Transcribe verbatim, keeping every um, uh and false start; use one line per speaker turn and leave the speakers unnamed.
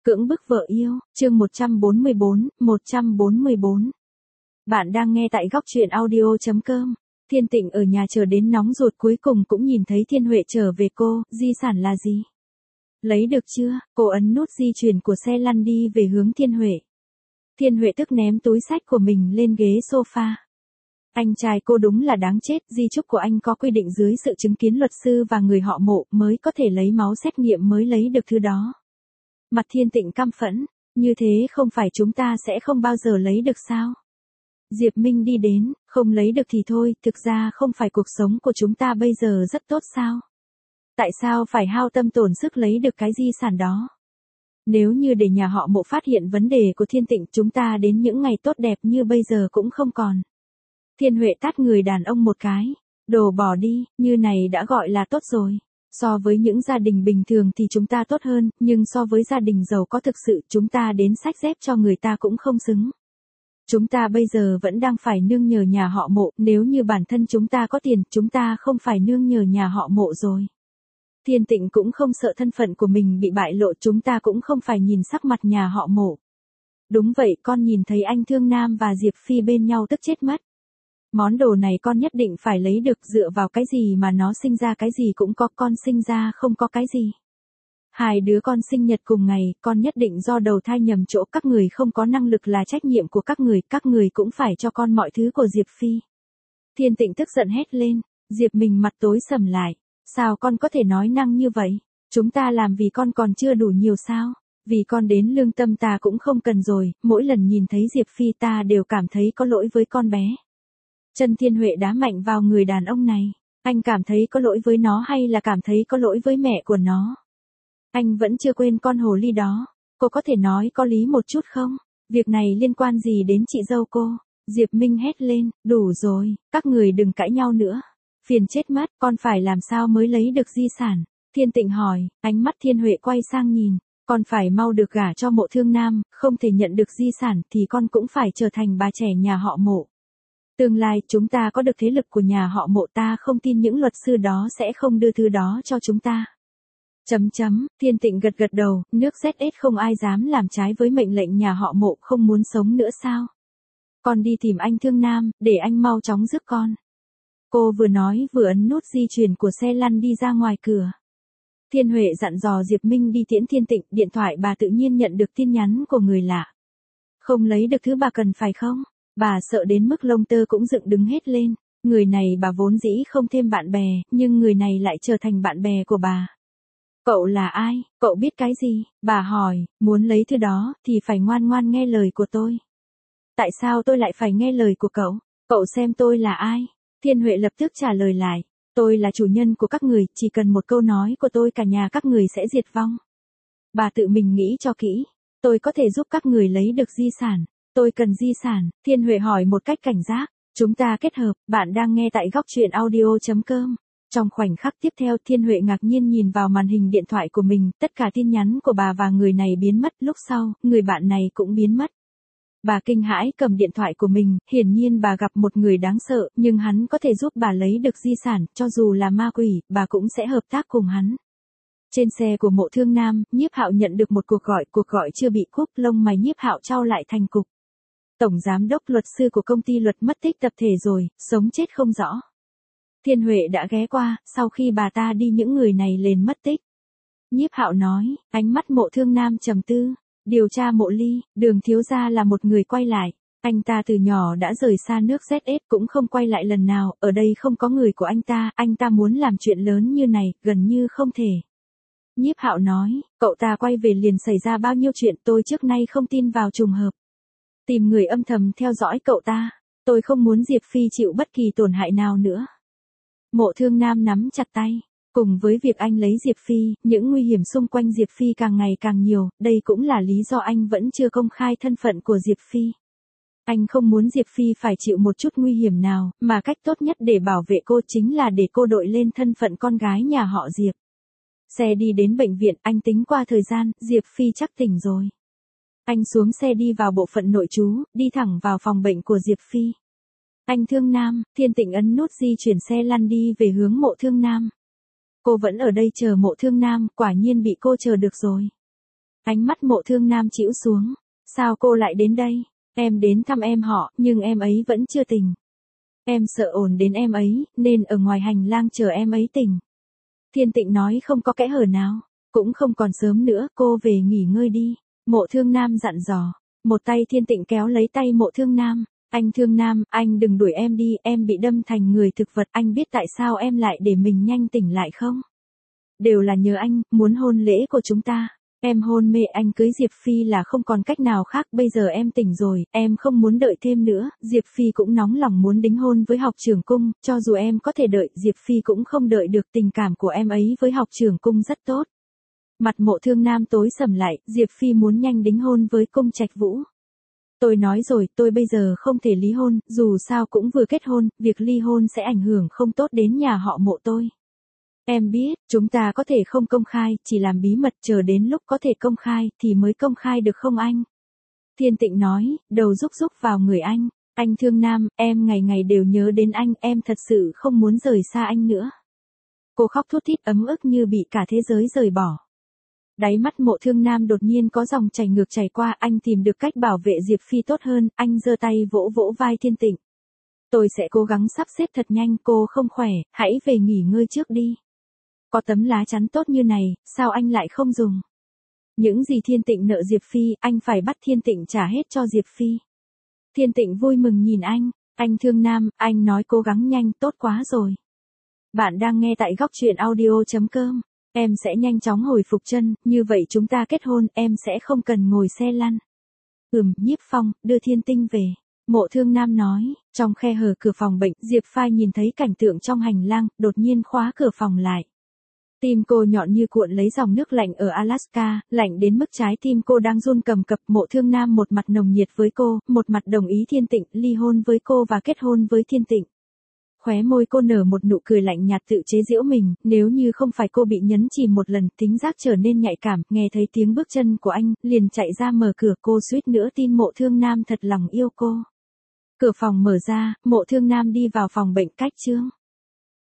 Cưỡng bức vợ yêu, chương một trăm bốn mươi bốn, một trăm bốn mươi bốn. Bạn đang nghe tại góc truyện audio chấm com. Thiên Tịnh ở nhà chờ đến nóng ruột, cuối cùng cũng nhìn thấy Thiên Huệ trở về. Cô, di sản là gì? Lấy được chưa? Cô ấn nút di chuyển của xe lăn đi về hướng Thiên Huệ. Thiên Huệ tức ném túi sách của mình lên ghế sofa. Anh trai cô đúng là đáng chết, di chúc của anh có quy định dưới sự chứng kiến luật sư và người họ Mộ mới có thể lấy máu xét nghiệm mới lấy được thứ đó. Mặt Thiên Tịnh căm phẫn, như thế không phải chúng ta sẽ không bao giờ lấy được sao? Diệp Minh đi đến, không lấy được thì thôi, thực ra không phải cuộc sống của chúng ta bây giờ rất tốt sao? Tại sao phải hao tâm tổn sức lấy được cái di sản đó? Nếu như để nhà họ Mộ phát hiện vấn đề của Thiên Tịnh, chúng ta đến những ngày tốt đẹp như bây giờ cũng không còn. Thiên Huệ tát người đàn ông một cái, đồ bỏ đi, như này đã gọi là tốt rồi. So với những gia đình bình thường thì chúng ta tốt hơn, nhưng so với gia đình giàu có thực sự, chúng ta đến xách dép cho người ta cũng không xứng. Chúng ta bây giờ vẫn đang phải nương nhờ nhà họ Mộ, nếu như bản thân chúng ta có tiền, chúng ta không phải nương nhờ nhà họ Mộ rồi. Thiên Tịnh cũng không sợ thân phận của mình bị bại lộ, chúng ta cũng không phải nhìn sắc mặt nhà họ Mộ. Đúng vậy, con nhìn thấy anh Thương Nam và Diệp Phi bên nhau tức chết mất. Món đồ này con nhất định phải lấy được, dựa vào cái gì mà nó sinh ra cái gì cũng có, con sinh ra không có cái gì. Hai đứa con sinh nhật cùng ngày, con nhất định do đầu thai nhầm chỗ, các người không có năng lực là trách nhiệm của các người, các người cũng phải cho con mọi thứ của Diệp Phi. Thiên Tịnh tức giận hét lên, Diệp Minh mặt tối sầm lại, sao con có thể nói năng như vậy, chúng ta làm vì con còn chưa đủ nhiều sao, vì con đến lương tâm ta cũng không cần rồi, mỗi lần nhìn thấy Diệp Phi ta đều cảm thấy có lỗi với con bé. Chân Thiên Huệ đá mạnh vào người đàn ông này, anh cảm thấy có lỗi với nó hay là cảm thấy có lỗi với mẹ của nó? Anh vẫn chưa quên con hồ ly đó, cô có thể nói có lý một chút không? Việc này liên quan gì đến chị dâu cô? Diệp Minh hét lên, đủ rồi, các người đừng cãi nhau nữa. Phiền chết mất, con phải làm sao mới lấy được di sản? Thiên Tịnh hỏi, ánh mắt Thiên Huệ quay sang nhìn, con phải mau được gả cho Mộ Thương Nam, không thể nhận được di sản thì con cũng phải trở thành bà trẻ nhà họ Mộ. Tương lai chúng ta có được thế lực của nhà họ Mộ, ta không tin những luật sư đó sẽ không đưa thứ đó cho chúng ta. Chấm chấm, Thiên Tịnh gật gật đầu, nước Z S không ai dám làm trái với mệnh lệnh nhà họ Mộ, không muốn sống nữa sao? Con đi tìm anh Thương Nam, để anh mau chóng rước con. Cô vừa nói vừa ấn nút di chuyển của xe lăn đi ra ngoài cửa. Thiên Huệ dặn dò Diệp Minh đi tiễn Thiên Tịnh, điện thoại bà tự nhiên nhận được tin nhắn của người lạ. Không lấy được thứ bà cần phải không? Bà sợ đến mức lông tơ cũng dựng đứng hết lên, người này bà vốn dĩ không thêm bạn bè, nhưng người này lại trở thành bạn bè của bà. Cậu là ai? Cậu biết cái gì? Bà hỏi, muốn lấy thứ đó, thì phải ngoan ngoan nghe lời của tôi. Tại sao tôi lại phải nghe lời của cậu? Cậu xem tôi là ai? Thiên Huệ lập tức trả lời lại, tôi là chủ nhân của các người, chỉ cần một câu nói của tôi cả nhà các người sẽ diệt vong. Bà tự mình nghĩ cho kỹ, tôi có thể giúp các người lấy được di sản. Tôi cần di sản, Thiên Huệ hỏi một cách cảnh giác. Chúng ta kết hợp, bạn đang nghe tại góc truyện audio chấm com. Trong khoảnh khắc tiếp theo, Thiên Huệ ngạc nhiên nhìn vào màn hình điện thoại của mình, tất cả tin nhắn của bà và người này biến mất, lúc sau, người bạn này cũng biến mất. Bà kinh hãi cầm điện thoại của mình, hiển nhiên bà gặp một người đáng sợ, nhưng hắn có thể giúp bà lấy được di sản, cho dù là ma quỷ, bà cũng sẽ hợp tác cùng hắn. Trên xe của Mộ Thương Nam, Nhiếp Hạo nhận được một cuộc gọi, cuộc gọi chưa bị cúp, lông mày Nhiếp Hạo chau lại thành cục. Tổng giám đốc luật sư của công ty luật mất tích tập thể rồi, sống chết không rõ. Thiên Huệ đã ghé qua, sau khi bà ta đi những người này liền mất tích. Nhiếp Hạo nói, ánh mắt Mộ Thương Nam trầm tư, điều tra Mộ Ly, Đường thiếu gia là một người quay lại. Anh ta từ nhỏ đã rời xa nước Z S cũng không quay lại lần nào, ở đây không có người của anh ta, anh ta muốn làm chuyện lớn như này, gần như không thể. Nhiếp Hạo nói, cậu ta quay về liền xảy ra bao nhiêu chuyện, tôi trước nay không tin vào trùng hợp. Tìm người âm thầm theo dõi cậu ta, tôi không muốn Diệp Phi chịu bất kỳ tổn hại nào nữa. Mộ Thương Nam nắm chặt tay, cùng với việc anh lấy Diệp Phi, những nguy hiểm xung quanh Diệp Phi càng ngày càng nhiều, đây cũng là lý do anh vẫn chưa công khai thân phận của Diệp Phi. Anh không muốn Diệp Phi phải chịu một chút nguy hiểm nào, mà cách tốt nhất để bảo vệ cô chính là để cô đội lên thân phận con gái nhà họ Diệp. Xe đi đến bệnh viện, anh tính qua thời gian, Diệp Phi chắc tỉnh rồi. Anh xuống xe đi vào bộ phận nội trú, đi thẳng vào phòng bệnh của Diệp Phi. Anh Thương Nam, Thiên Tịnh ấn nút di chuyển xe lăn đi về hướng Mộ Thương Nam. Cô vẫn ở đây chờ Mộ Thương Nam, quả nhiên bị cô chờ được rồi. Ánh mắt Mộ Thương Nam chĩu xuống. Sao cô lại đến đây? Em đến thăm em họ, nhưng em ấy vẫn chưa tỉnh. Em sợ ồn đến em ấy, nên ở ngoài hành lang chờ em ấy tỉnh. Thiên Tịnh nói không có kẽ hở nào. Cũng không còn sớm nữa, cô về nghỉ ngơi đi. Mộ Thương Nam dặn dò. Một tay Thiên Tịnh kéo lấy tay Mộ Thương Nam. Anh Thương Nam, anh đừng đuổi em đi, em bị đâm thành người thực vật, anh biết tại sao em lại để mình nhanh tỉnh lại không? Đều là nhờ anh, muốn hôn lễ của chúng ta. Em hôn mê anh cưới Diệp Phi là không còn cách nào khác, bây giờ em tỉnh rồi, em không muốn đợi thêm nữa, Diệp Phi cũng nóng lòng muốn đính hôn với học trưởng cung, cho dù em có thể đợi, Diệp Phi cũng không đợi được, tình cảm của em ấy với học trưởng cung rất tốt. Mặt Mộ Thương Nam tối sầm lại, Diệp Phi muốn nhanh đính hôn với Cung Trạch Vũ. Tôi nói rồi, tôi bây giờ không thể ly hôn, dù sao cũng vừa kết hôn, việc ly hôn sẽ ảnh hưởng không tốt đến nhà họ Mộ tôi. Em biết, chúng ta có thể không công khai, chỉ làm bí mật, chờ đến lúc có thể công khai, thì mới công khai được không anh? Thiên Tịnh nói, đầu rúc rúc vào người anh. Anh Thương Nam, em ngày ngày đều nhớ đến anh, em thật sự không muốn rời xa anh nữa. Cô khóc thút thít ấm ức như bị cả thế giới rời bỏ. Đáy mắt Mộ Thương Nam đột nhiên có dòng chảy ngược chảy qua, anh tìm được cách bảo vệ Diệp Phi tốt hơn, anh giơ tay vỗ vỗ vai Thiên Tịnh. Tôi sẽ cố gắng sắp xếp thật nhanh, cô không khỏe, hãy về nghỉ ngơi trước đi. Có tấm lá chắn tốt như này, sao anh lại không dùng? Những gì Thiên Tịnh nợ Diệp Phi, anh phải bắt Thiên Tịnh trả hết cho Diệp Phi. Thiên Tịnh vui mừng nhìn anh, anh Thương Nam, anh nói cố gắng nhanh, tốt quá rồi. Bạn đang nghe tại góc truyện audio chấm com. Em sẽ nhanh chóng hồi phục chân, như vậy chúng ta kết hôn, em sẽ không cần ngồi xe lăn. Ừm, Nhiếp Phong, đưa Thiên Tinh về. Mộ Thương Nam nói, trong khe hở cửa phòng bệnh, Diệp Phai nhìn thấy cảnh tượng trong hành lang, đột nhiên khóa cửa phòng lại. Tim cô nhọn như cuộn lấy dòng nước lạnh ở Alaska, lạnh đến mức trái tim cô đang run cầm cập. Mộ Thương Nam một mặt nồng nhiệt với cô, một mặt đồng ý Thiên Tịnh ly hôn với cô và kết hôn với Thiên Tịnh. Khóe môi cô nở một nụ cười lạnh nhạt tự chế giễu mình, nếu như không phải cô bị nhấn chìm một lần, tính giác trở nên nhạy cảm, nghe thấy tiếng bước chân của anh, liền chạy ra mở cửa, cô suýt nữa tin Mộ Thương Nam thật lòng yêu cô. Cửa phòng mở ra, Mộ Thương Nam đi vào phòng bệnh cách Trương